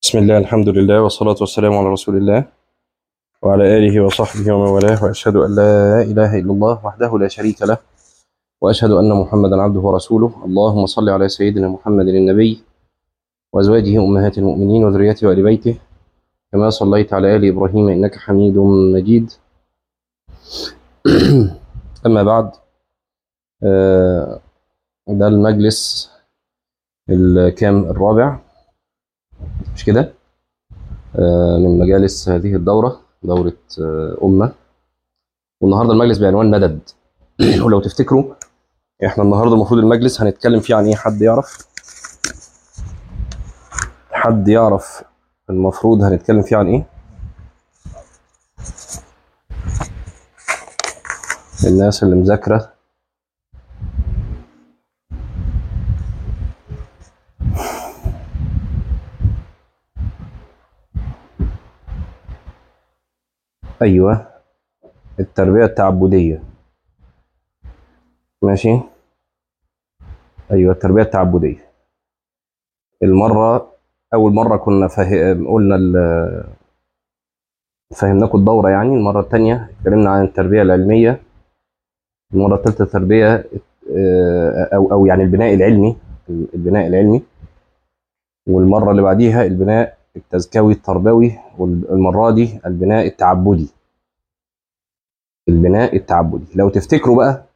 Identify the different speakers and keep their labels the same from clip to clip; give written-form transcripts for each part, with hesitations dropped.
Speaker 1: بسم الله، الحمد لله، والصلاة والسلام على رسول الله وعلى آله وصحبه ومن والاه، وأشهد أن لا إله إلا الله وحده لا شريك له، وأشهد أن محمدا عبده ورسوله. اللهم صل على سيدنا محمد النبي وأزواجه أمهات المؤمنين وذريته وآل بيته كما صليت على آل إبراهيم إنك حميد مجيد. أما بعد، ده المجلس الرابع، مش كده؟ من مجالس هذه الدورة، دورة أمة. والنهارده المجلس بعنوان مدد. ولو تفتكروا، احنا النهارده المفروض المجلس هنتكلم فيه عن ايه؟ حد يعرف المفروض هنتكلم فيه عن ايه؟ الناس اللي مذاكره. ايوه، التربيه التعبديه. ماشي. ايوه، التربيه التعبديه. اول مره كنا قلنا فهمناكم الدوره، يعني المره الثانيه اتكلمنا عن التربيه العلميه، المره الثالثه التربيه او يعني البناء العلمي، والمره اللي بعديها البناء التزكوي التربوي، والمره دي البناء التعبدي. لو تفتكروا بقى،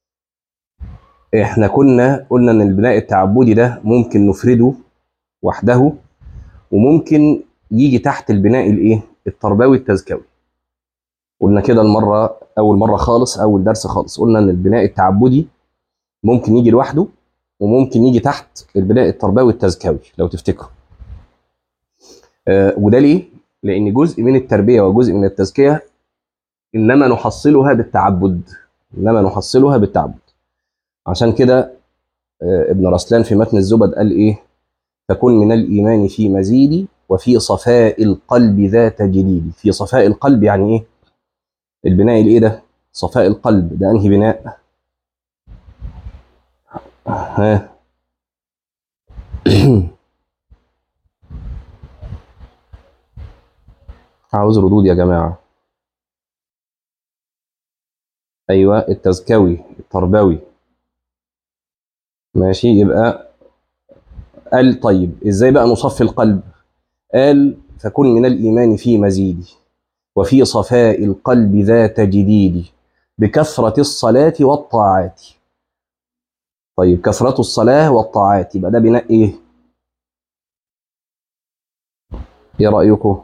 Speaker 1: احنا كنا قلنا ان البناء التعبدي ده ممكن نفرده وحده، وممكن يجي تحت البناء التربوي التزكوي. قلنا كده اول مره خالص، اول درس خالص، قلنا ان البناء التعبدي ممكن يجي لوحده، وممكن يجي تحت البناء التربوي التزكوي، لو تفتكروا. وده ليه؟ لان جزء من التربيه وجزء من التزكيه انما نحصلها بالتعبد. عشان كده ابن رسلان في متن الزبد قال ايه؟ تكن من الإيمان في مزيد، وفي صفاء القلب ذات جديد. في صفاء القلب يعني إيه؟ البناء الإيه ده؟ صفاء القلب ده أنهي بناء؟ ها؟ عاوز ردود يا جماعة. أيوه، التزكوي التربوي. ماشي، يبقى قال طيب إزاي بقى نصفي القلب؟ قال فكن من الإيمان في مزيد، وفي صفاء القلب ذات جديد، بكثرة الصلاة والطاعات. طيب، كثرة الصلاة والطاعات يبقى ده بناء إيه؟ إيه رأيكم؟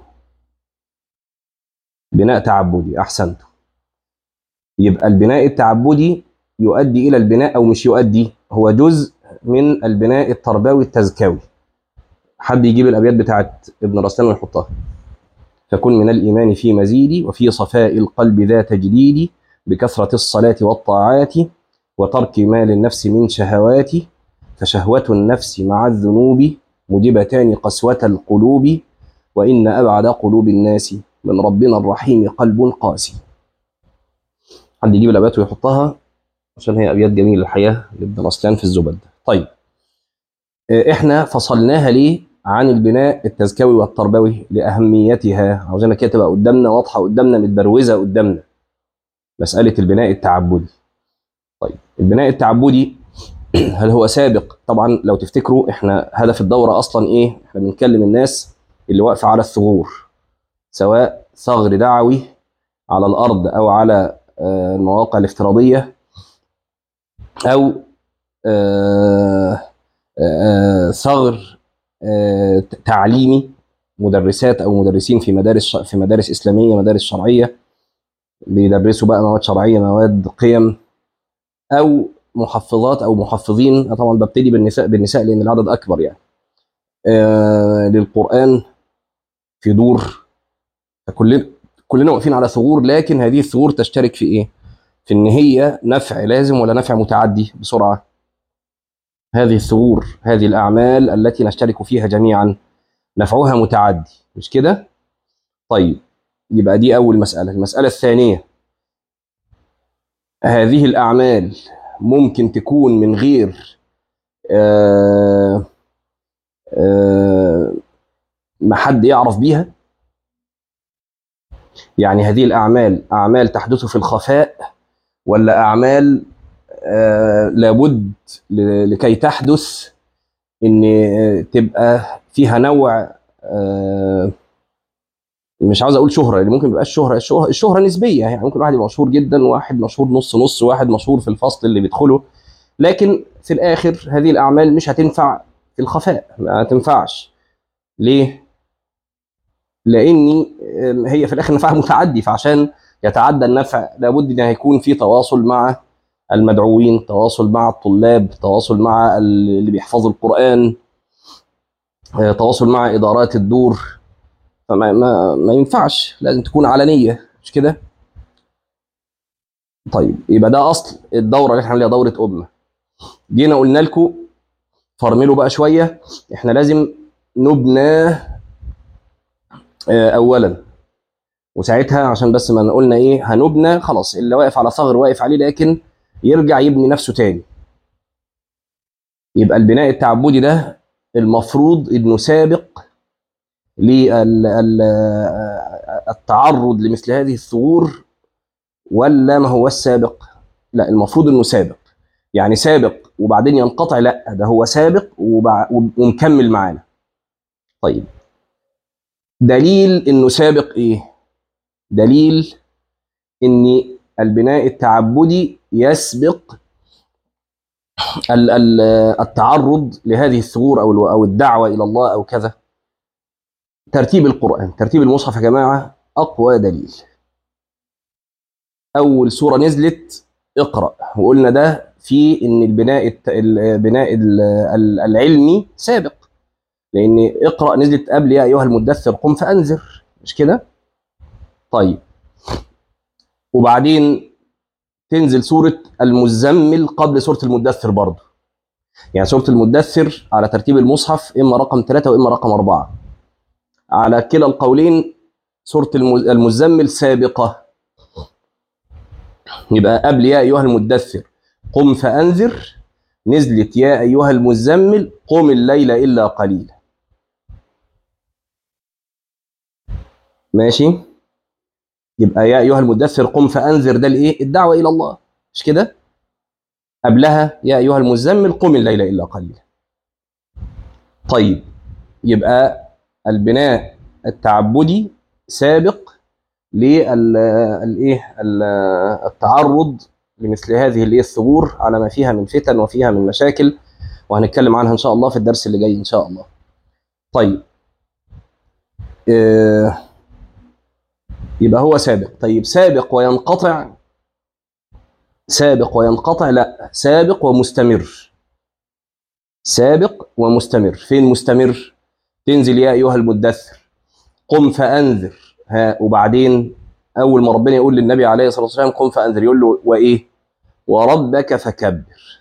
Speaker 1: بناء تعبدي، أحسنت. يبقى البناء التعبدي يؤدي إلى البناء، أو مش يؤدي، هو جزء من البناء التربوي التزكوي. حد يجيب الأبيات بتاعت ابن رسلان ويحطها. فكن من الإيمان في مزيد، وفي صفاء القلب ذات جديد، بكثرة الصلاة والطاعات، وترك ما للنفس من شهوات، فشهوة النفس مع الذنوب موجبتان قسوة القلوب، وإن أبعد قلوب الناس من ربنا الرحيم قلب قاسي. حد يجيب الأبيات ويحطها، عشان هي أبيات جميلة الحقيقة لابن رسلان في الزبد. طيب، إحنا فصلناها ليه عن البناء التزكوي والتربوي؟ لأهميتها، عاوزينها كده تبقى قدامنا، واضحة قدامنا، متبروزة قدامنا، مسألة البناء التعبدي. طيب، البناء التعبدي هل هو سابق؟ طبعا لو تفتكروا، احنا هدف الدورة أصلا إيه؟ احنا بنكلم الناس اللي واقفة على الثغور، سواء ثغر دعوي على الأرض، أو على المواقع الافتراضية، أو آه، ثغر تعليمي، مدرسات او مدرسين في مدارس اسلاميه، مدارس شرعيه، بيدرسوا بقى مواد شرعيه، مواد قيم، او محفظات او محفظين. أنا طبعا ببتدي بالنساء لان العدد اكبر يعني. للقران في دور. كلنا واقفين على ثغور، لكن هذه الثغور تشترك في ايه؟ في ان هي نفع لازم ولا نفع متعدي بسرعه. هذه الثغور، هذه الاعمال التي نشترك فيها جميعا، نفعها متعدي، مش كده؟ طيب، يبقى دي أول مسألة. المسألة الثانية، هذه الأعمال ممكن تكون من غير آه، آه، ما حد يعرف بيها؟ يعني هذه الأعمال أعمال تحدث في الخفاء، ولا أعمال لابد لكي تحدث إن تبقى فيها نوع مش عاوز أقول شهرة، اللي ممكن يبقى الشهرة نسبية، يعني ممكن واحد يبقى مشهور جدا، واحد مشهور نص نص، واحد مشهور في الفصل اللي بيدخله، لكن في الآخر هذه الأعمال مش هتنفع في الخفاء، ما تنفعش. ليه؟ لأني هي في الآخر نفعها متعدي، فعشان يتعدى النفع لابد أن يكون في تواصل مع المدعوين، تواصل مع الطلاب، تواصل مع اللي بيحفظوا القرآن، تواصل مع إدارات الدور. فما ما ينفعش، لازم تكون علنية، مش كده؟ طيب يبقى ده أصل الدورة اللي احنا عاملينها، دورة أمة. جينا قلنا لكم فرملوا بقى شوية، احنا لازم نبنى أولا، وساعتها عشان بس ما قلنا ايه هنبنى خلاص، اللي واقف على ثغر واقف عليه، لكن يرجع يبني نفسه تاني. يبقى البناء التعبدي ده المفروض انه سابق للتعرض لمثل هذه الثغور، ولا ما هو السابق؟ لا، المفروض انه سابق. يعني سابق وبعدين ينقطع؟ لا، ده هو سابق ومكمل معانا. طيب دليل انه سابق ايه؟ دليل ان البناء التعبدي يسبق التعرض لهذه الثغور او الدعوه الى الله او كذا. ترتيب القران، ترتيب المصحف يا جماعه اقوى دليل. اول سوره نزلت اقرا، وقلنا ده في ان البناء العلمي سابق، لان اقرا نزلت قبل يا ايها المدثر قم فانذر، مش كده؟ طيب وبعدين تنزل سوره المزمل قبل سوره المدثر برضه. يعني سوره المدثر على ترتيب المصحف اما رقم 3 واما رقم 4. على كلا القولين سوره المزمل سابقه، يبقى قبل يا ايها المدثر قم فانذر نزلت يا ايها المزمل قم الليل الا قليلا. ماشي؟ يبقى يا ايها المدثر قم فانذر ده الايه؟ الدعوه الى الله، مش كده؟ قبلها يا ايها المزمل قم الليل الا قليلا. طيب يبقى البناء التعبدي سابق للتعرض لمثل هذه الثغور على ما فيها من فتن وفيها من مشاكل، وهنتكلم عنها ان شاء الله في الدرس اللي جاي ان شاء الله. طيب يبقى هو سابق. طيب سابق وينقطع؟ سابق وينقطع؟ لا، سابق ومستمر. سابق ومستمر. فين مستمر؟ تنزل يا ايها المدثر قم فانذر، ها، وبعدين اول ما ربنا يقول للنبي عليه الصلاه والسلام قم فانذر يقول له وايه؟ وربك فكبر.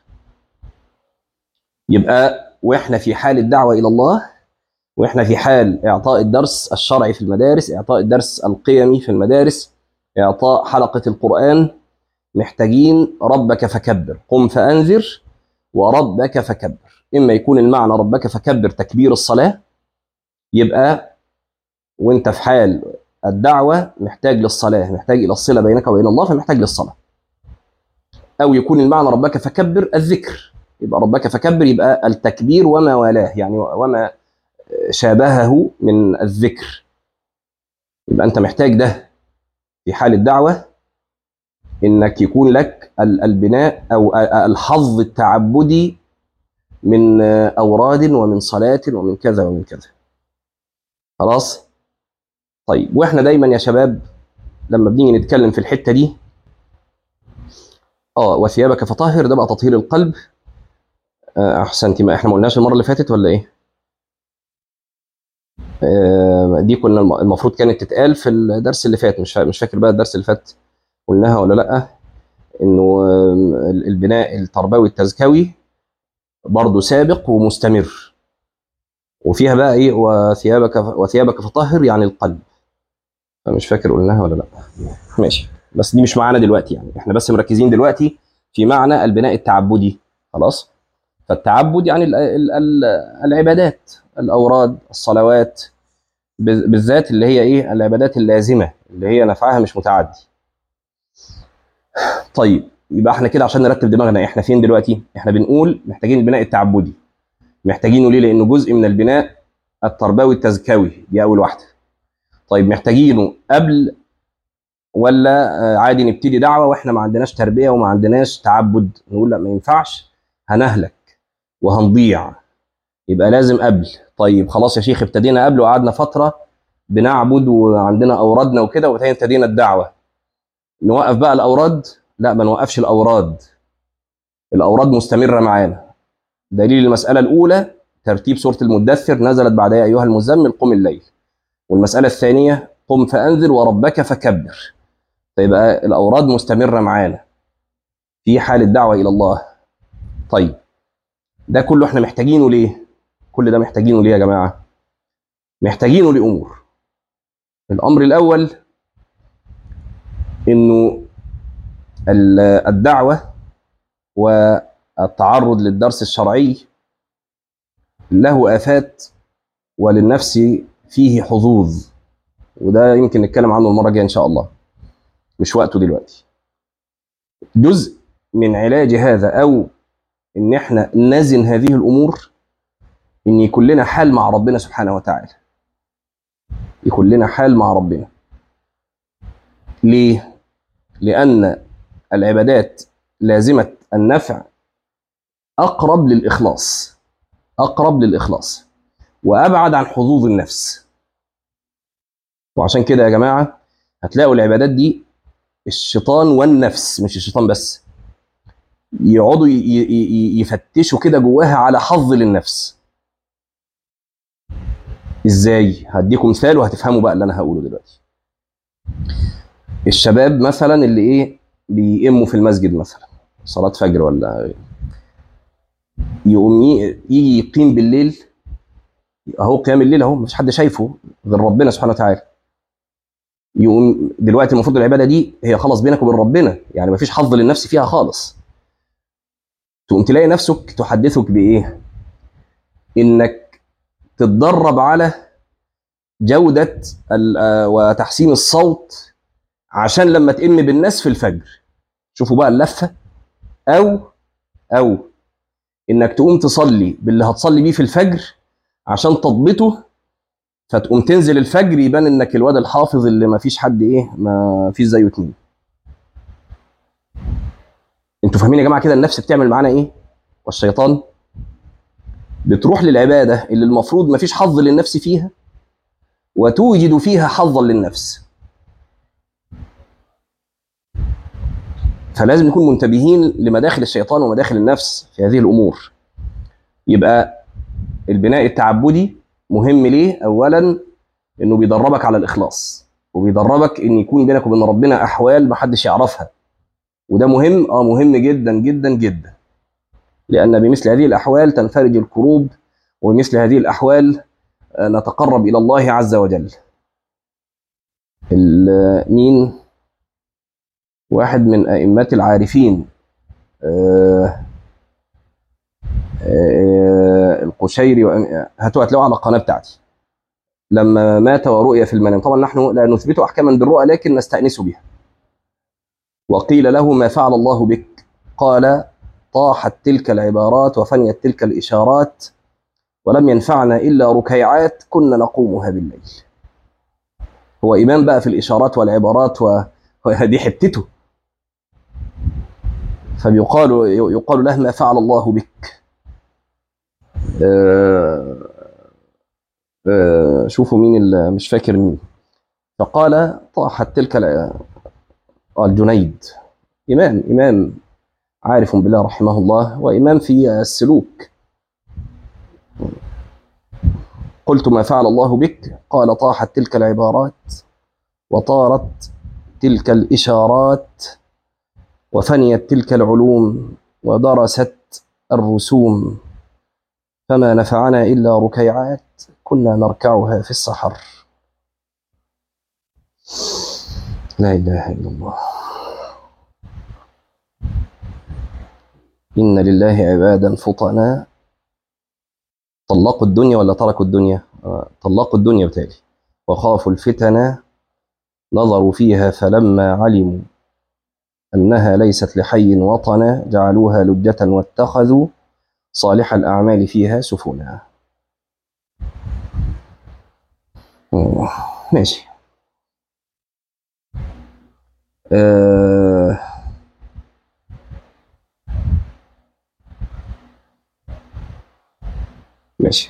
Speaker 1: يبقى واحنا في حال الدعوه الى الله، واحنا في حال اعطاء الدرس الشرعي في المدارس، اعطاء الدرس القيمي في المدارس، اعطاء حلقه القران، محتاجين ربك فكبر، قم فانذر وربك فكبر. اما يكون المعنى ربك فكبر تكبير الصلاه، يبقى وانت في حال الدعوه محتاج للصلاه، محتاج الى الصله بينك وبين الله، فمحتاج للصلاه. او يكون المعنى ربك فكبر الذكر، يبقى ربك فكبر يبقى التكبير وما والاه، يعني وما شابهه من الذكر. يبقى انت محتاج ده في حال الدعوه، انك يكون لك البناء او الحظ التعبدي من اوراد ومن صلاه ومن كذا ومن كذا. خلاص؟ طيب واحنا دايما يا شباب لما بنيجي نتكلم في الحته دي وثيابك فطهر، ده بقى تطهير القلب. احسنتي، ما احنا ما قلناش المره اللي فاتت ولا ايه؟ دي كنا المفروض كانت تتقال في الدرس اللي فات، مش فاكر بقى الدرس اللي فات قلناها ولا لا. انه البناء التربوي التزكوي برضه سابق ومستمر، وفيها بقى ايه؟ وثيابك فطهر يعني القلب. فمش فاكر قلناها ولا لا. ماشي، بس دي مش معانا دلوقتي، يعني احنا بس مركزين دلوقتي في معنى البناء التعبدي. خلاص؟ فالتعبد يعني العبادات، الاوراد، الصلوات، بالذات اللي هي ايه العبادات اللازمه اللي هي نفعها مش متعدي. طيب يبقى احنا كده عشان نرتب دماغنا احنا فين دلوقتي؟ احنا بنقول محتاجين البناء التعبدي. محتاجينه ليه؟ لانه جزء من البناء التربوي التزكوي، دي اول واحده. طيب محتاجينه قبل ولا عادي نبتدي دعوه واحنا ما عندناش تربيه وما عندناش تعبد؟ نقول لا ما ينفعش، هنهلك وهنضيع، يبقى لازم قبل. طيب خلاص يا شيخ ابتدينا قبل وقعدنا فتره بنعبد وعندنا اوردنا وكده وبعدين ابتدينا الدعوه، نوقف بقى الاوراد؟ لا ما نوقفش الاوراد، الاوراد مستمره معانا. دليل المساله الاولى ترتيب سوره المدثر نزلت بعد يا ايها المزمل قم الليل، والمساله الثانيه قم فانذر وربك فكبر. فيبقى الاوراد مستمره معانا في حال الدعوه الى الله. طيب ده كله احنا محتاجينه ليه؟ كل ده محتاجينه ليه يا جماعه؟ محتاجينه لامور. الامر الاول انه الدعوه والتعرض للدرس الشرعي له آفات وللنفس فيه حظوظ، وده يمكن نتكلم عنه المرة الجاية إن شاء الله، مش وقته دلوقتي. جزء من علاج هذا أو إن إحنا نزن هذه الأمور إن يكون لنا حال مع ربنا سبحانه وتعالى، يكون لنا حال مع ربنا. ليه؟ لأن العبادات لازمة النفع أقرب للإخلاص، أقرب للإخلاص وأبعد عن حظوظ النفس. وعشان كده يا جماعة هتلاقوا العبادات دي الشيطان والنفس، مش الشيطان بس، يقعدوا يفتشوا كده جواها على حظ للنفس. ازاي؟ هديكم مثال وهتفهموا بقى اللي انا هقوله دلوقتي. الشباب مثلا اللي ايه بيقيموا في المسجد مثلا صلاة فجر ولا يقوم يجي يقيم بالليل، اهو قيام الليل اهو مفيش حد شايفه غير ربنا سبحانه وتعالى. يقوم دلوقتي المفروض العباده دي هي خلاص بينك وبين ربنا، يعني مفيش حظ للنفس فيها خالص. تقوم تلاقي نفسك تحدثك بايه؟ انك تتدرب على جودة وتحسين الصوت عشان لما تئم بالناس في الفجر. شوفوا بقى اللفة. أو إنك تقوم تصلي باللي هتصلي بيه في الفجر عشان تضبطه، فتقوم تنزل الفجر يبان إنك الواد الحافظ اللي ما فيش حد إيه ما فيش زيه اتنين. انتوا فاهمين يا جماعة كده النفس بتعمل معانا إيه؟ والشيطان بتروح للعبادة اللي المفروض ما فيش حظ للنفس فيها وتوجد فيها حظا للنفس. فلازم نكون منتبهين لمداخل الشيطان ومداخل النفس في هذه الأمور. يبقى البناء التعبدي مهم ليه؟ أولا إنه بيدربك على الإخلاص وبيدربك إن يكون بينك وبين ربنا أحوال محدش يعرفها، وده مهم مهم جدا جدا جدا، لأن بمثل هذه الأحوال تنفرج الكروب، وبمثل هذه الأحوال نتقرب إلى الله عز وجل. مين؟ واحد من أئمة العارفين القشيري، هتلاقوه على القناة بتاعتي، لما مات ورؤي في المنام. طبعا نحن لا نثبت أحكاما بالرؤى لكن نستأنس بها. وقيل له ما فعل الله بك؟ قال طاحت تلك العبارات وفنيت تلك الإشارات ولم ينفعنا إلا ركيعات كنا نقومها بالليل. هو إمام بقى في الإشارات والعبارات وهذه حتته، يقال له ما فعل الله بك؟ شوفوا مين اللي مش فاكر مين. فقال طاحت تلك الجنيد، إمام عارف بالله رحمه الله وإمام في السلوك. قلت ما فعل الله بك؟ قال طاحت تلك العبارات وطارت تلك الإشارات وفنيت تلك العلوم ودرست الرسوم فما نفعنا إلا ركيعات كنا نركعها في السحر. لا إله إلا الله. إن لله عبادا فطنا طلقوا الدنيا ولا تركوا الدنيا؟ طلقوا الدنيا بتالي، وخافوا الفتن نظروا فيها فلما علموا أنها ليست لحي وطنا جعلوها لجة واتخذوا صالح الأعمال فيها سفنا. ماشي. ماشي،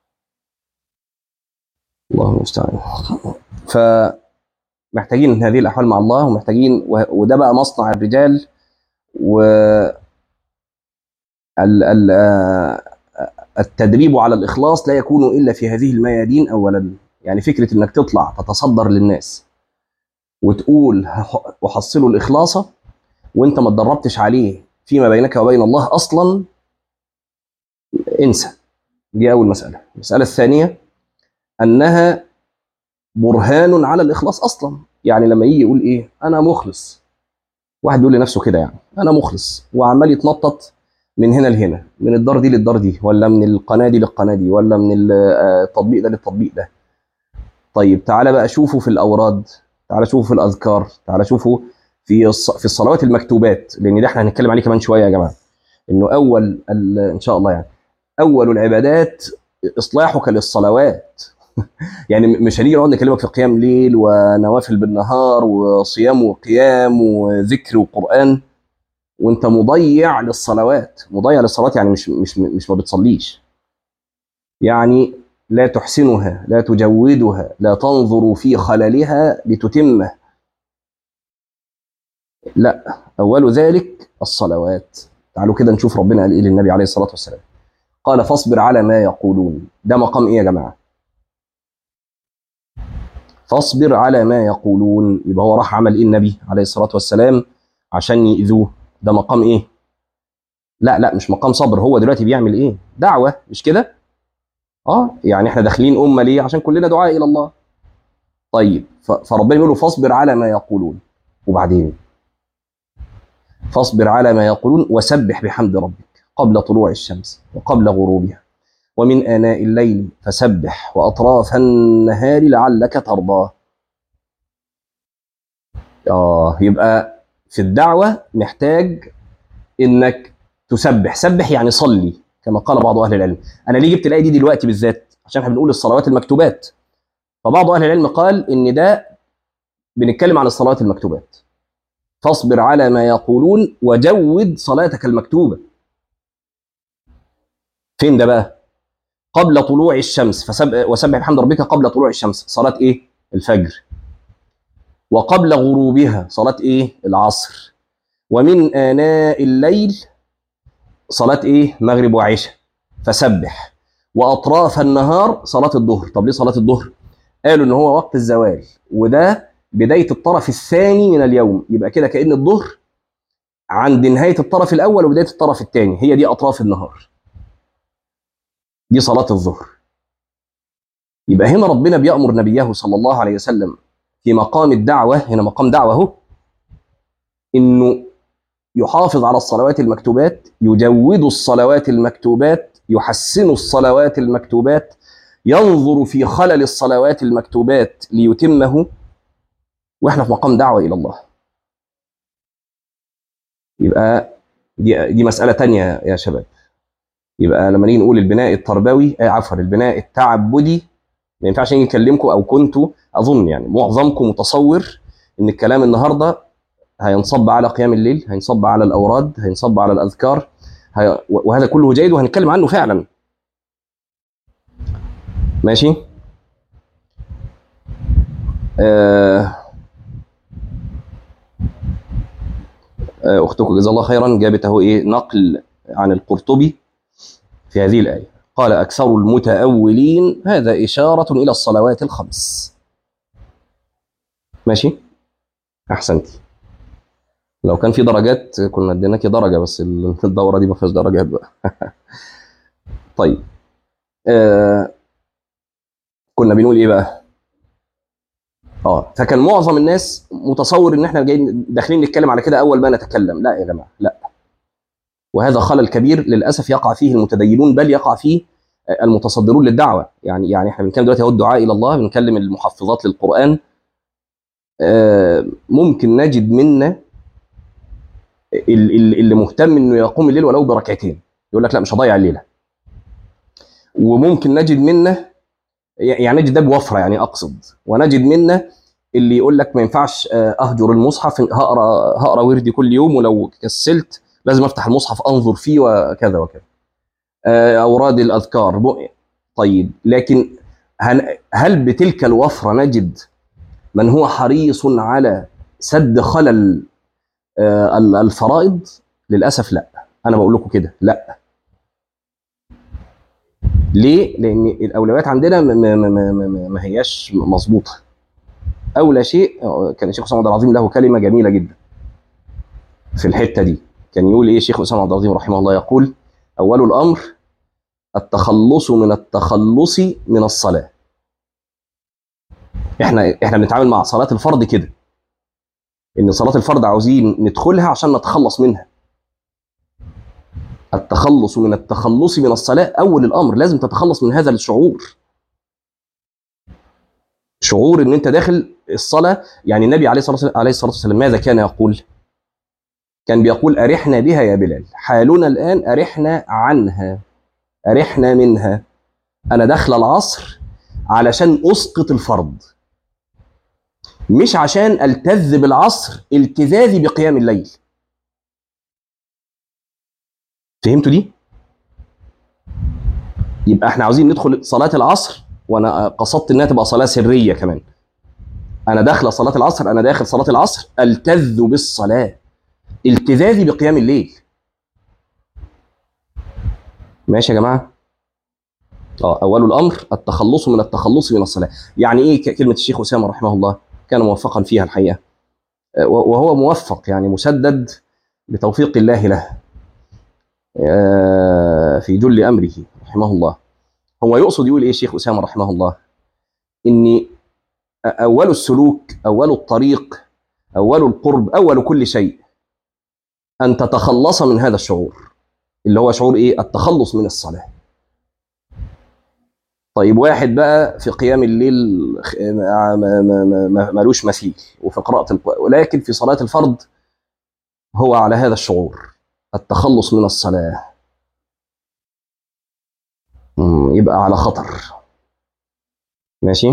Speaker 1: الله المستعان. فمحتاجين هذه الأحوال مع الله، ومحتاجين وده بقى مصنع الرجال. و التدريب على الإخلاص لا يكون إلا في هذه الميادين. أولا يعني فكرة إنك تطلع تتصدر للناس وتقول وحصلوا الإخلاص وإنت ما اتدربتش عليه فيما بينك وبين الله أصلا، انسى. دي أول مسألة. المسألة الثانية أنها برهان على الإخلاص أصلا. يعني لما يجي يقول إيه أنا مخلص، واحد يقول لنفسه كده يعني أنا مخلص، وعمال يتنطط من هنا لهنا، من الدار دي للدار دي، ولا من القناة دي للقناة دي، ولا من التطبيق ده للتطبيق ده. طيب تعالى بقى شوفوا في الأوراد، تعالى شوفوا في الأذكار، تعالى شوفوا في الصلوات المكتوبات، لأن ده احنا هنتكلم عليه كمان شوية يا جماعة. إنه إن شاء الله يعني أول العبادات إصلاحك للصلوات. يعني مش هنيجي نقعد نكلمك في قيام ليل ونوافل بالنهار وصيام وقيام وذكر وقرآن وانت مضيع للصلوات. مضيع للصلوات يعني مش ما بتصليش، يعني لا تحسنها، لا تجودها، لا تنظر في خللها لتتمه. لا، أول ذلك الصلوات. تعالوا كده نشوف ربنا قال إيه للنبي عليه الصلاة والسلام. قال فاصبر على ما يقولون. ده مقام إيه يا جماعة؟ فاصبر على ما يقولون. يبقى هو راح عمل إيه النبي عليه الصلاة والسلام عشان يؤذوه؟ ده مقام إيه؟ لا مش مقام صبر. هو دلوقتي بيعمل إيه؟ دعوة، مش كده؟ يعني احنا داخلين أمة ليه؟ عشان كلنا دعاء إلى الله. طيب فربنا يقول له فاصبر على ما يقولون، وبعدين فاصبر على ما يقولون وسبح بحمد ربك قبل طلوع الشمس وقبل غروبها ومن آناء الليل فسبح وأطراف النهار لعلك ترضى. يبقى في الدعوة محتاج إنك تسبح. سبح يعني صلي كما قال بعض أهل العلم. أنا ليه جبت الآية دي دلوقتي بالذات؟ عشان احنا بنقول الصلوات المكتوبات. فبعض أهل العلم قال إن ده بنتكلم عن الصلوات المكتوبات. فاصبر على ما يقولون وجود صلاتك المكتوبة. فين ده بقى؟ قبل طلوع الشمس وسبح بحمد ربك قبل طلوع الشمس، صلاة ايه؟ الفجر. وقبل غروبها، صلاة ايه؟ العصر. ومن آناء الليل، صلاة ايه؟ مغرب وعشاء. فسبح. وأطراف النهار، صلاة الظهر. طب ليه صلاة الظهر؟ قالوا إن هو وقت الزوال، وده بداية الطرف الثاني من اليوم. يبقى كده كأن الظهر عند نهاية الطرف الأول وبداية الطرف الثاني، هي دي أطراف النهار، دي صلاة الظهر. يبقى هنا ربنا بيأمر نبيه صلى الله عليه وسلم في مقام الدعوة، هنا مقام دعوة اهو، إنه يحافظ على الصلوات المكتوبات، يجود الصلوات المكتوبات، يحسن الصلوات المكتوبات، ينظر في خلل الصلوات المكتوبات ليتمه، واحنا في مقام دعوة إلى الله. يبقى دي مسألة تانية يا شباب. يبقى لما نيجي نقول البناء التربوي، عفوا البناء التعبدي، ما ينفعش نيجي نكلمكم، او كنتوا اظن يعني معظمكم متصور ان الكلام النهارده هينصب على قيام الليل، هينصب على الاوراد، هينصب على الاذكار، وهذا كله جيد وهنتكلم عنه فعلا. ماشي. اختكم جزا الله خيرا جابت اهو ايه نقل عن القرطبي في هذه الايه. قال اكثر المتاولين هذا اشاره الى الصلوات الخمس. ماشي، احسنتي. لو كان في درجات كنا اديناكي درجه، بس الدوره دي ما فيهاش درجات بقى. طيب كنا بنقول ايه بقى؟ فكان معظم الناس متصور ان احنا جايين داخلين نتكلم على كده اول ما نتكلم. لا يا جماعه، لا. وهذا خلل كبير للاسف يقع فيه المتدينون، بل يقع فيه المتصدرون للدعوه. يعني احنا بنتكلم دلوقتي اهو الدعاء الى الله، بنكلم المحفظات للقران. ممكن نجد منا اللي مهتم انه يقوم الليل ولو بركعتين، يقول لك لا مش هضيع الليله. وممكن نجد منا، يعني نجد ده بوفره يعني اقصد، ونجد منا اللي يقول لك ما ينفعش اهجر المصحف، هقرا وردي كل يوم، ولو كسلت لازم افتح المصحف انظر فيه وكذا وكذا. اوراد الاذكار. طيب لكن هل بتلك الوفره نجد من هو حريص على سد خلل الفرائض؟ للاسف لا. انا بقول لكم كده لا. ليه؟ لان الاولويات عندنا ما هياش مظبوطه. اولى شيء، كان الشيخ اسامه عبد العظيم له كلمه جميله جدا في الحته دي. كان يقول ايه الشيخ اسامه عبد العظيم رحمه الله؟ يقول: اول الامر التخلص من التخلص من الصلاه. احنا بنتعامل مع صلاه الفرض كده، ان صلاه الفرض عاوزين ندخلها عشان نتخلص منها. التخلص من التخلص من الصلاه اول الامر، لازم تتخلص من هذا الشعور، شعور ان انت داخل الصلاه. يعني النبي عليه الصلاه والسلام ماذا كان يقول؟ كان بيقول: ارحنا بها يا بلال. حالنا الان ارحنا عنها، ارحنا منها. انا داخل العصر علشان اسقط الفرض، مش عشان التذ بالعصر التذاذي بقيام الليل. فهمتوا دي؟ يبقى احنا عاوزين ندخل صلاه العصر، وانا قصدت انها تبقى صلاه سريه كمان. انا داخل صلاه العصر، انا داخل صلاه العصر التذ بالصلاه، التذاذي بقيام الليل. ماشي يا جماعه؟ اول الامر التخلص من التخلص من الصلاه. يعني ايه كلمه الشيخ اسامه رحمه الله؟ كان موفقا فيها الحقيقه، وهو موفق يعني مسدد بتوفيق الله له في جل امره رحمه الله. هو يقصد يقول ايه الشيخ اسامه رحمه الله؟ ان اول السلوك، اول الطريق، اول القرب، اول كل شيء ان تتخلص من هذا الشعور، اللي هو شعور ايه؟ التخلص من الصلاه. طيب واحد بقى في قيام الليل ملوش مثيل، وفي قراءة ولكن في صلاة الفرض هو على هذا الشعور، التخلص من الصلاة، يبقى على خطر. ماشي؟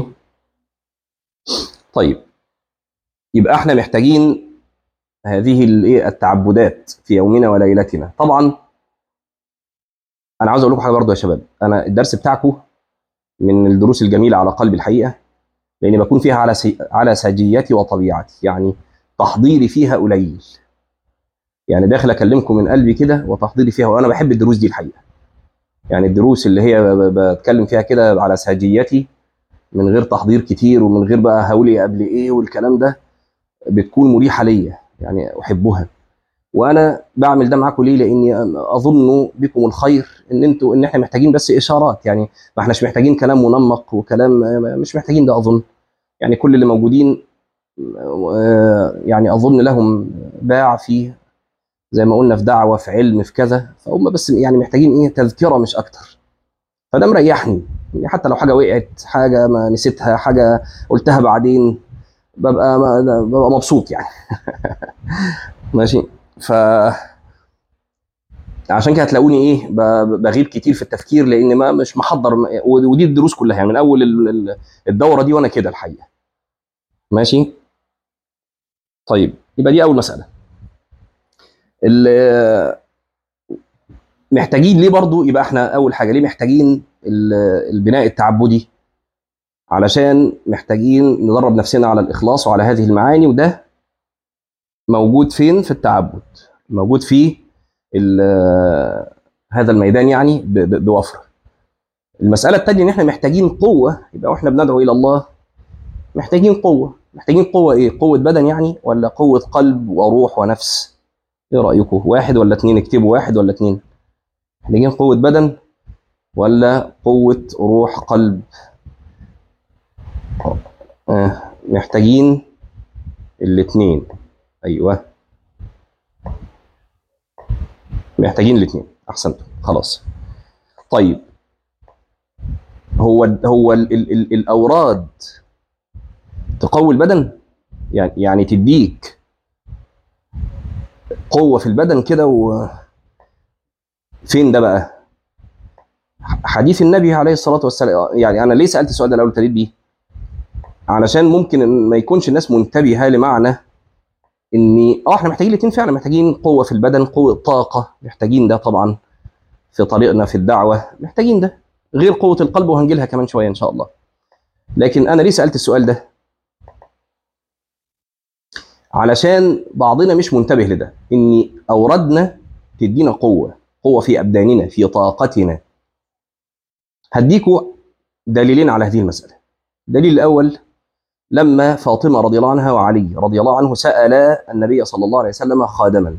Speaker 1: طيب يبقى احنا محتاجين هذه التعبدات في يومنا وليلتنا. طبعا انا عاوز اقول لكم حاجه برضه يا شباب، انا الدرس بتاعكم من الدروس الجميله على قلب الحقيقه، لان بكون فيها على سجيتي وطبيعتي، يعني تحضيري فيها قليل، يعني داخل اكلمكم من قلبي كده وتحضيري فيها، وانا بحب الدروس دي الحقيقه. يعني الدروس اللي هي بتكلم فيها كده على سجيتي من غير تحضير كتير، ومن غير بقى هقول قبل ايه والكلام ده، بتكون مريحه ليا، يعني احبها. وانا بعمل ده معاكم ليه؟ لاني اظن بكم الخير، ان احنا محتاجين بس اشارات، يعني ما احناش محتاجين كلام منمق وكلام، مش محتاجين ده اظن. يعني كل اللي موجودين يعني اظن لهم باع فيه، زي ما قلنا في دعوه، في علم، في كذا، فهم بس يعني محتاجين تذكره مش اكتر. فده مريحني، يعني حتى لو حاجه وقعت، حاجه ما نسيتها، حاجه قلتها بعدين، ببقى مبسوط يعني. ماشي. ف عشان كده هتلاقوني بغيب كتير في التفكير، لان ما مش محضر، ودي الدروس كلها يعني من اول الدوره دي وانا كده الحقيقه. ماشي. طيب يبقى دي اول مساله. محتاجين ليه برضو؟ يبقى احنا اول حاجه ليه محتاجين البناء التعبدي؟ علشان محتاجين ندرب نفسنا على الاخلاص وعلى هذه المعاني، وده موجود فين؟ في التعبد، موجود في هذا الميدان يعني بوفره. المساله الثانيه ان احنا محتاجين قوه، يبقى واحنا بندعو الى الله محتاجين قوه. محتاجين قوه ايه؟ قوه بدن يعني، ولا قوه قلب وروح ونفس؟ ايه رايكم؟ واحد ولا اتنين؟ اكتبوا واحد ولا اتنين. محتاجين قوه بدن ولا قوه روح قلب؟ محتاجين الاثنين. ايوه، محتاجين الاثنين. احسنتم، خلاص. طيب هو ال الاوراد تقوي البدن، يعني تديك قوه في البدن كده. وفين ده بقى؟ حديث النبي عليه الصلاه والسلام. يعني انا ليه سالت السؤال ده الاول ابتديت بيه؟ علشان ممكن ما يكونش الناس منتبهه لمعنى ان احنا محتاجين الاثنين فعلا، محتاجين قوه في البدن، قوه طاقه، محتاجين ده طبعا في طريقنا في الدعوه، محتاجين ده غير قوه القلب، وهنجي لها كمان شويه ان شاء الله. لكن انا ليه سالت السؤال ده؟ علشان بعضنا مش منتبه لده، ان اوردنا تدينا قوه، قوه في ابداننا، في طاقتنا. هديكوا دليلين على هذه المساله. الدليل الاول، لما فاطمه رضي الله عنها وعلي رضي الله عنه سالا النبي صلى الله عليه وسلم خادما.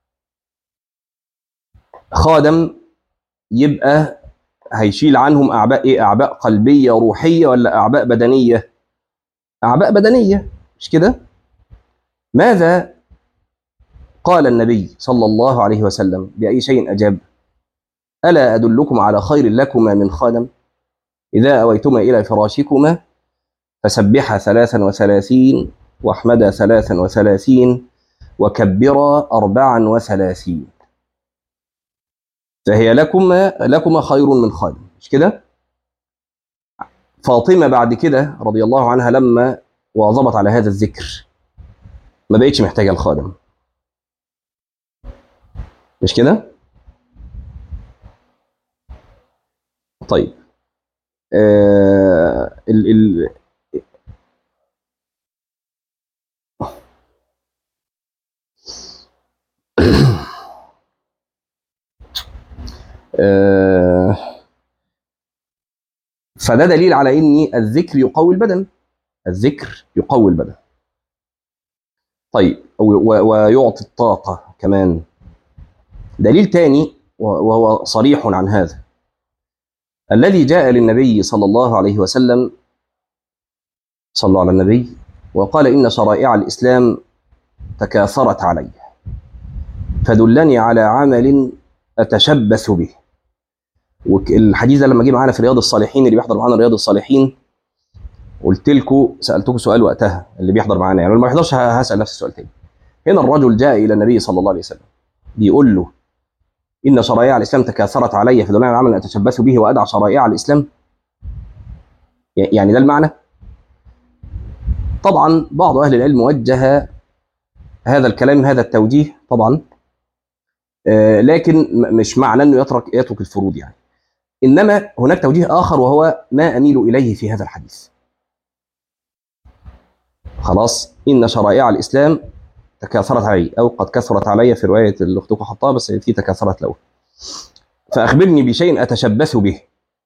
Speaker 1: خادم يبقى هيشيل عنهم اعباء ايه؟ اعباء قلبيه روحيه ولا اعباء بدنيه؟ اعباء بدنيه، مش كده؟ ماذا قال النبي صلى الله عليه وسلم؟ باي شيء اجاب؟ الا ادلكم على خير لكما من خادم؟ اذا اويتما الى فراشكما فسبحا 33 واحمدا 33 وكبرا 34 فهي لكما خير من خادم، مش كده؟ فاطمه بعد كده رضي الله عنها لما واظبت على هذا الذكر ما بقتش محتاجه الخادم، مش كده؟ طيب ال ال فده دليل على ان الذكر يقوي البدن، الذكر يقوي البدن. طيب ويعطي الطاقة كمان. دليل تاني وهو صريح عن هذا، الذي جاء للنبي صلى الله عليه وسلم، صلوا على النبي، وقال إن شرائع الإسلام تكاثرت علي فدلني على عمل أتشبث به. والحديث ده لما جه معانا في رياض الصالحين، اللي بيحضر معانا رياض الصالحين، قلت لكم سألتكم سؤال وقتها، اللي بيحضر معانا يعني، اللي ما يحضرش هسأل نفس السؤال تاني. هنا الرجل جاء إلى النبي صلى الله عليه وسلم بيقول له إن شرائع الإسلام تكاثرت علي فدلني على عمل أتشبث به وأدع شرائع الإسلام. يعني ده المعنى. طبعا بعض أهل العلم وجه هذا الكلام، هذا التوجيه طبعا، لكن مش معنى أنه يترك الفروض يعني. إنما هناك توجيه آخر وهو ما أميل إليه في هذا الحديث. خلاص، إن شرائع الإسلام تكاثرت علي، أو قد كثرت علي في رواية اللي أختكم حطها، بس في تكاثرت له. فأخبرني بشيء أتشبث به،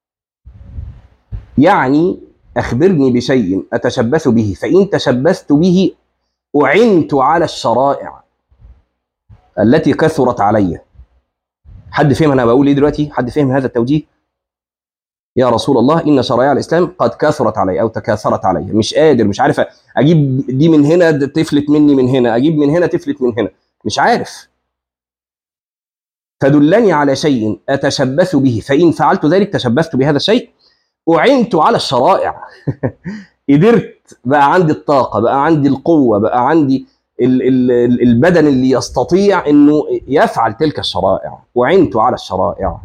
Speaker 1: يعني أخبرني بشيء أتشبث به، فإن تشبثت به أعنت على الشرائع التي كثرت علي. حد فهم أنا بقول إيه دلوقتي؟ حد فهم هذا التوجيه؟ يا رسول الله إن شرائع الإسلام قد كثرت علي أو تكاثرت علي، مش قادر، مش عارف أجيب دي من هنا تفلت مني من هنا، أجيب من هنا تفلت من هنا، مش عارف. فدلني على شيء أتشبث به، فإن فعلت ذلك تشبثت بهذا الشيء أعنت على الشرائع. قدرت، بقى عندي الطاقة، بقى عندي القوة، بقى عندي البدن اللي يستطيع أنه يفعل تلك الشرائع، أعنت على الشرائع.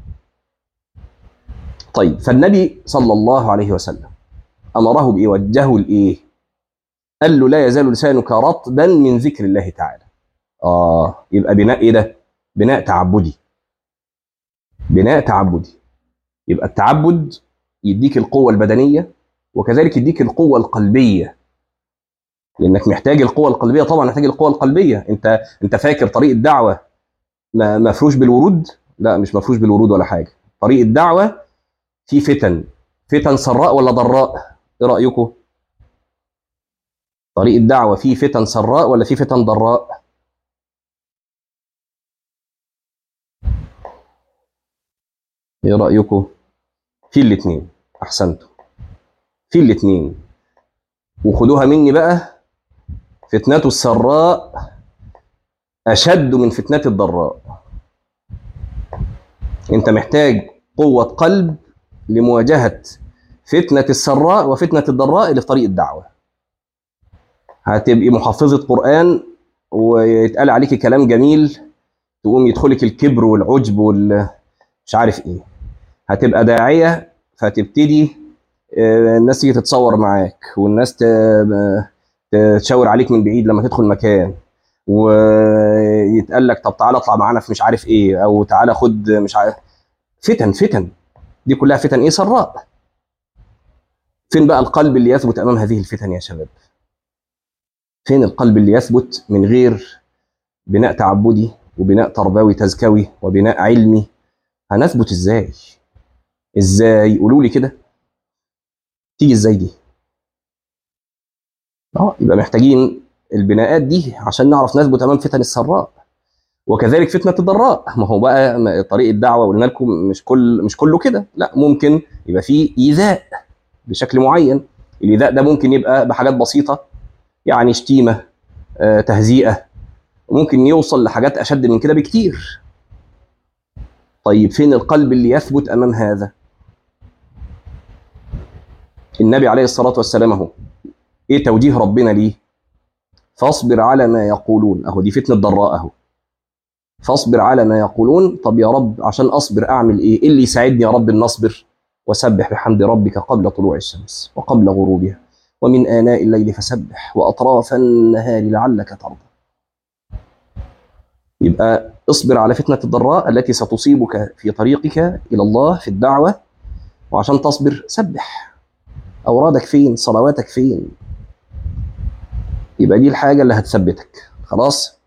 Speaker 1: طيب، فالنبي صلى الله عليه وسلم أمره بإيه؟ وجهه لإيه؟ قال له لا يزال لسانك رطبا من ذكر الله تعالى. يبقى بناء إيه ده؟ بناء تعبدي، بناء تعبدي. يبقى التعبد يديك القوة البدنية، وكذلك يديك القوة القلبية، لأنك محتاج القوة القلبية. طبعا محتاج القوة القلبية. أنت فاكر طريق الدعوة مفروش بالورود؟ لا، مش مفروش بالورود ولا حاجة. طريق الدعوة في فتن سراء ولا ضراء؟ إيه رأيكم؟ طريق الدعوة في فتن سراء ولا في فتن ضراء؟ إيه رأيكم؟ في الاثنين. أحسنتوا، في الاثنين. وخدوها مني بقى، فتنة السراء أشد من فتنة الضراء. أنت محتاج قوة قلب لمواجهة فتنة السراء وفتنة الضراء اللي في طريق الدعوة. هتبقي محفظة قرآن ويتقال عليكي كلام جميل، تقوم يدخلك الكبر والعجب مش عارف ايه. هتبقى داعية فتبتدي الناس تيجي تتصور معاك، والناس تشاور عليك من بعيد لما تدخل مكان، ويتقال لك طب تعالى اطلع معانا في مش عارف ايه، او تعالى خد مش عارف. فتن دي كلها فتن ايه؟ سراء. فين بقى القلب اللي يثبت امام هذه الفتن يا شباب؟ فين القلب اللي يثبت من غير بناء تعبدي وبناء تربوي تزكوي وبناء علمي؟ هنثبت ازاي؟ ازاي؟ قولوا لي كده، تيجي ازاي دي؟ يبقى محتاجين البناءات دي عشان نعرف نثبت امام فتن السراء. وكذلك فتنه الضراء. ما هو بقى طريق الدعوه قلنا لكم مش كله كده، لا، ممكن يبقى فيه ايذاء بشكل معين. الايذاء ده ممكن يبقى بحاجات بسيطه، يعني شتيمه، تهزيئه، ممكن يوصل لحاجات اشد من كده بكتير. طيب فين القلب اللي يثبت امام هذا؟ النبي عليه الصلاه والسلام اهو، ايه توجيه ربنا ليه؟ فاصبر على ما يقولون. اهو دي فتنه ضراء اهو. فاصبر على ما يقولون. طب يا رب عشان اصبر اعمل ايه؟ ايه اللي يساعدني يا رب ان اصبر؟ وسبح بحمد ربك قبل طلوع الشمس وقبل غروبها ومن آناء الليل فسبح وأطراف النهار لعلك ترضى. يبقى اصبر على فتنة الضراء التي ستصيبك في طريقك إلى الله في الدعوة، وعشان تصبر سبح. أورادك فين؟ صلواتك فين؟ يبقى دي الحاجة اللي هتثبتك. خلاص؟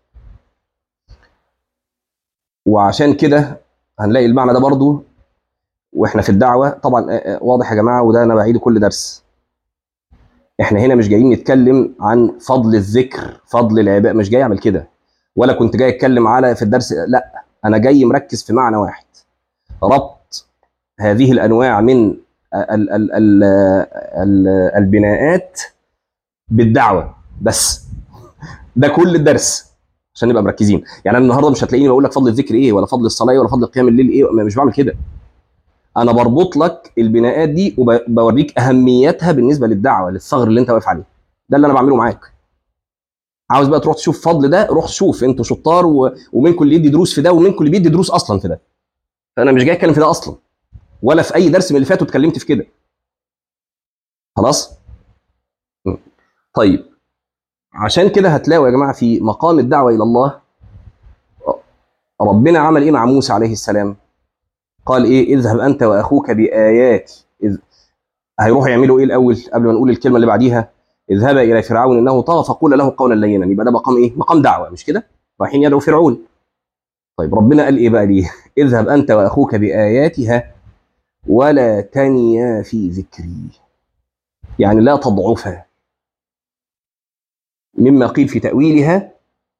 Speaker 1: وعشان كده هنلاقي المعنى ده برضو واحنا في الدعوة. طبعا واضح يا جماعة، وده أنا بعيده كل درس، احنا هنا مش جايين نتكلم عن فضل الذكر، فضل العبادة، مش جاي اعمل كده، ولا كنت جاي اتكلم على في الدرس، لا، انا جاي مركز في معنى واحد: ربط هذه الانواع من ال ال ال ال البناءات بالدعوة بس. ده كل الدرس عشان نبقى مركزين. يعني انا النهارده مش هتلاقيني بقول لك فضل الذكر ايه، ولا فضل الصلاة، ولا فضل قيام الليل ايه، مش بعمل كده. انا بربط لك البناءات دي وبوريك اهميتها بالنسبه للدعوه، للثغر اللي انت واقف عليه. ده اللي انا بعمله معاك. عاوز بقى تروح تشوف فضل ده، روح شوف، انتوا شطار ومنكم اللي يدي دروس في ده، ومنكم اللي بيدي دروس اصلا في ده. فانا مش جاي اتكلم في ده اصلا، ولا في اي درس من اللي فاتوا اتكلمت في كده. خلاص؟ طيب، عشان كده هتلاقوا يا جماعه في مقام الدعوه الى الله ربنا عمل ايه مع موسى عليه السلام؟ قال ايه؟ اذهب انت واخوك باياتي. هيروحوا يعملوا ايه الاول قبل ما نقول الكلمه اللي بعديها؟ اذهبا الى فرعون انه طغى فقول له قولا لينا. يبقى ده مقام ايه؟ مقام دعوه، مش كده؟ رايحين يدعوا فرعون. طيب ربنا قال ايه بقى ليه؟ اذهب انت واخوك باياتها ولا تنيا في ذكري. يعني لا تضعفا. مما قيل في تاويلها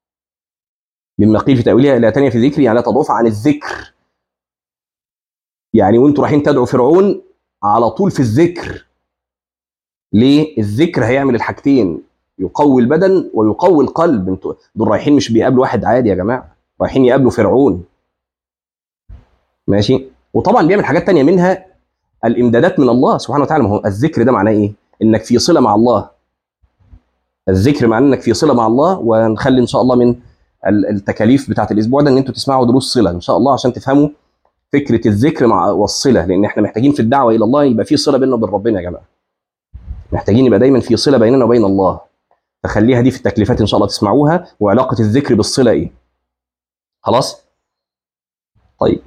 Speaker 1: لا تنيا في ذكري، يعني لا تضعف عن الذكر. يعني وانتوا رايحين تدعوا فرعون على طول في الذكر. ليه؟ الذكر هيعمل الحاجتين: يقوي البدن ويقوي القلب. انتوا دول رايحين مش بيقابلوا واحد عادي يا جماعه، رايحين يقابلوا فرعون. ماشي؟ وطبعا بيعمل حاجات تانية منها الامدادات من الله سبحانه وتعالى. ما هو الذكر ده معناه ايه؟ انك في صله مع الله. الذكر معناه انك في صله مع الله. ونخلي ان شاء الله من التكاليف بتاعت الاسبوع ده ان انتوا تسمعوا دروس صله ان شاء الله، عشان تفهموا فكره الذكر مع والصله. لان احنا محتاجين في الدعوه الى الله يبقى في صله بيننا وبين ربنا يا جماعه. محتاجين يبقى دايما في صله بيننا وبين الله. فخليها دي في التكليفات ان شاء الله تسمعوها، وعلاقه الذكر بالصله ايه. خلاص؟ طيب،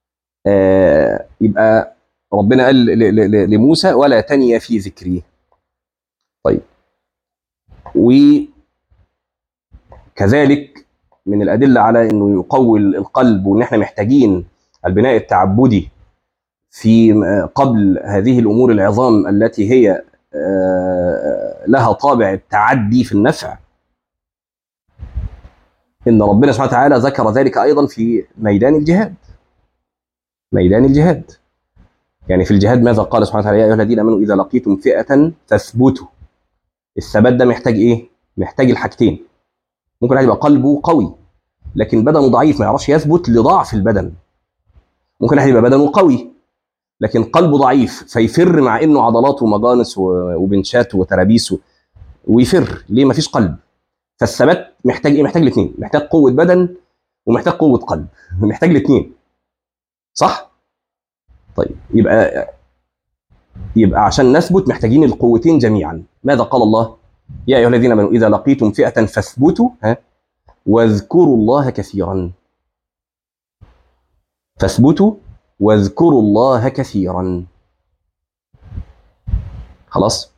Speaker 1: يبقى ربنا قال لموسى ولا تنيا في ذكري. طيب، وكذلك من الادله على انه يقوي القلب، وان احنا محتاجين البناء التعبدي في قبل هذه الامور العظام التي هي لها طابع التعدي في النفع، ان ربنا سبحانه وتعالى ذكر ذلك ايضا في ميدان الجهاد. ميدان الجهاد، يعني في الجهاد ماذا قال سبحانه وتعالى؟ يا ايها الذين امنوا اذا لقيتم فئه فاثبتوا. الثبات ده محتاج ايه؟ محتاج الحاجتين. ممكن واحد يبقى قلبه قوي لكن بدنه ضعيف، ما يعرفش يثبت لضعف البدن. ممكن واحد يبقى بدنه قوي لكن قلبه ضعيف فيفر، مع انه عضلات ومجانس وبنشات وترابيس ويفر ليه؟ مفيش قلب. فالثبات محتاج ايه؟ محتاج الاثنين، محتاج قوه بدن ومحتاج قوه قلب، محتاج الاثنين، صح؟ طيب يبقى عشان نثبت محتاجين القوتين جميعا. ماذا قال الله؟ يا ايها الذين امنوا اذا لقيتم فئه فاثبتوا واذكروا الله كثيرا. فاثبتوا واذكروا الله كثيرا. خلاص؟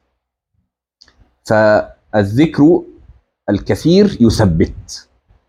Speaker 1: فالذكر الكثير يثبت.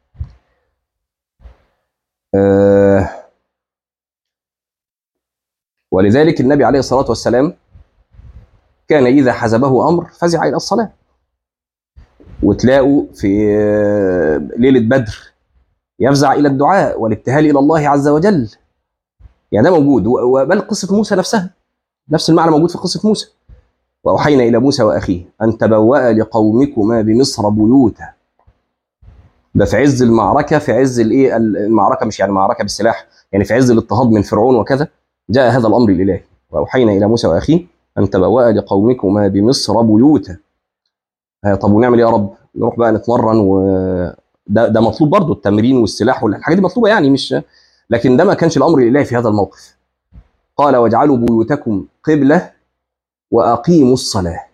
Speaker 1: ولذلك النبي عليه الصلاة والسلام كان إذا حزبه أمر فزع إلى الصلاة. وتلاقوا في ليلة بدر يفزع إلى الدعاء والابتهال إلى الله عز وجل. يعني ده موجود، بل قصة موسى نفسها نفس المعنى موجود في قصة موسى. وأوحينا إلى موسى وأخيه أن تبوأ لقومكما بمصر بيوتا. ده في عز المعركة، في عز الإيه المعركة، مش يعني معركة بالسلاح، يعني في عز الاضطهاد من فرعون وكذا جاء هذا الأمر الإلهي. وأوحينا إلى موسى وأخيه أن تبوأ لقومكما بمصر بيوتا. طب ونعمل إيه يا رب؟ نروح بقى نتمرن، ده مطلوب برضه، التمرين والسلاح والحاجات دي مطلوبة يعني، مش لكن ده ما كانش الأمر الإلهي في هذا الموقف. قال واجعلوا بيوتكم قبلة وأقيموا الصلاة.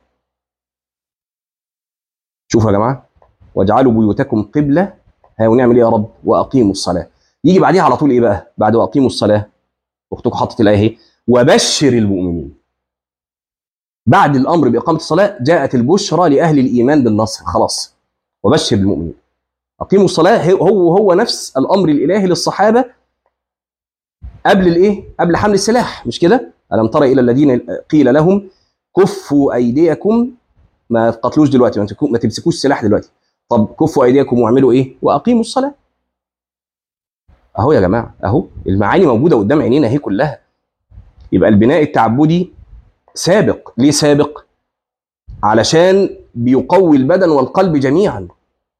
Speaker 1: شوفوا يا جماعة، واجعلوا بيوتكم قبلة، ونعمل إيه يا رب؟ وأقيموا الصلاة. يجي بعديها على طول إيه بقى؟ بعد وأقيموا الصلاة أختكم حطت الآية اهي، وبشر المؤمنين. بعد الأمر بإقامة الصلاة جاءت البشرى لأهل الإيمان بالنصر. خلاص، وبشر المؤمنين. أقيموا الصلاة هو نفس الأمر الإلهي للصحابة قبل الإيه؟ قبل حمل السلاح، مش كده؟ ألم تر إلى الذين قيل لهم كفوا أيديكم، ما تقتلوش دلوقتي، ما تمسكوش سلاح دلوقتي. طب كفوا أيديكم واعملوا إيه؟ وأقيموا الصلاة. أهو يا جماعة، أهو المعاني موجودة قدام عينينا أهي كلها. يبقى البناء التعبدي سابق. ليه سابق؟ علشان بيقوي البدن والقلب جميعا.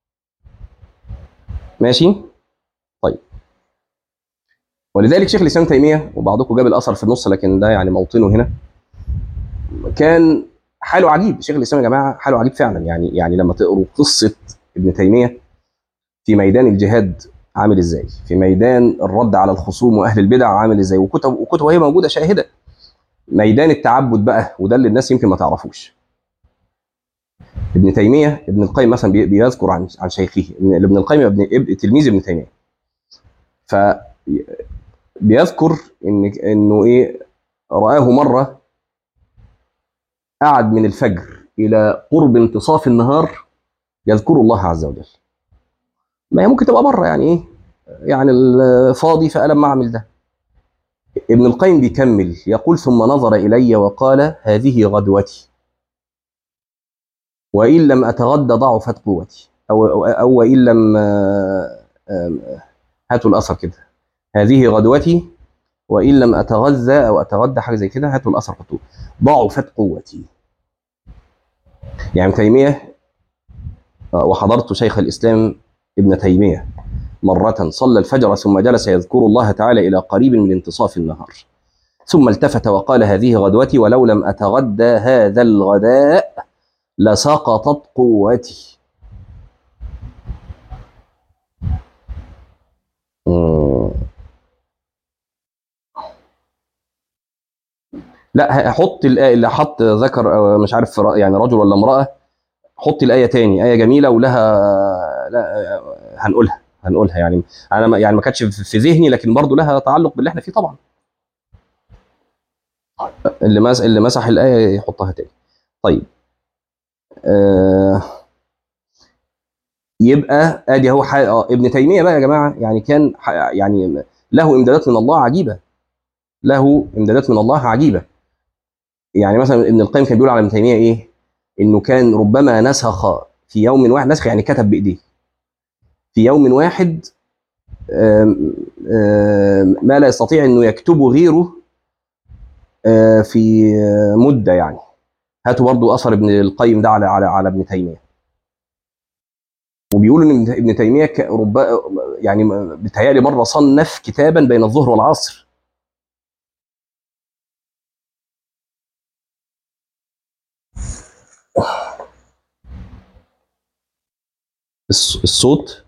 Speaker 1: ماشي؟ طيب، ولذلك شيخ الإسلام تيمية، وبعضكم جاب الأثر في النص لكن ده يعني موطنه هنا، كان حاله عجيب. شيخ الإسلام يا جماعة حاله عجيب فعلا. يعني لما تقروا قصة ابن تيمية في ميدان الجهاد عامل ازاي، في ميدان الرد على الخصوم واهل البدع عامل ازاي، وكتب هي موجوده شاهده. ميدان التعبد بقى، وده اللي الناس يمكن ما تعرفوش. ابن تيميه، ابن القيم مثلا بيذكر عن شيخه ابن القيم، تلميذ ابن تيميه، ف بيذكر انه ايه، رآه مره قعد من الفجر الى قرب انتصاف النهار يذكر الله عز وجل. ما هي ممكن تبقى بره يعني ايه، يعني الفاضي فألم ما اعمل ده. ابن القيم بيكمل يقول ثم نظر إلي وقال هذه غدوتي، وإن لم أتغدى ضعفت قوتي، أو وإن لم هاتوا الأثر كده، هذه غدوتي وإن لم أتغذى أو أتغدى، حاجة زي كده، هاتوا الأثر حطوه، ضعفت قوتي. يعني تيمية، وحضرت شيخ الإسلام ابن تيمية مرة صلى الفجر ثم جلس يذكر الله تعالى إلى قريب من انتصاف النهار، ثم التفت وقال هذه غدوتي ولو لم أتغدى هذا الغداء لسقطت قوتي. لا، حط الآية اللي حط ذكر مش عارف يعني رجل ولا امرأة، حط الآية تاني، آية جميلة ولها، لا هنقولها يعني. أنا يعني ما كانتش في ذهني لكن برضو لها تعلق باللي احنا فيه طبعا. اللي مسح الآية يحطها تاني. طيب، يبقى ادي هو ابن تيميه بقى يا جماعه، يعني كان يعني له امدادات من الله عجيبه، له امدادات من الله عجيبه. يعني مثلا ابن القيم كان بيقول على ابن تيميه ايه، انه كان ربما نسخ في يوم واحد، نسخ يعني كتب بايديه في يوم واحد ما لا يستطيع انه يكتبه غيره في مده يعني. هاتوا برضو اثر ابن القيم ده على ابن تيميه. وبيقولوا ان ابن تيميه يعني بيتهيألي مره صنف كتابا بين الظهر والعصر. الصوت.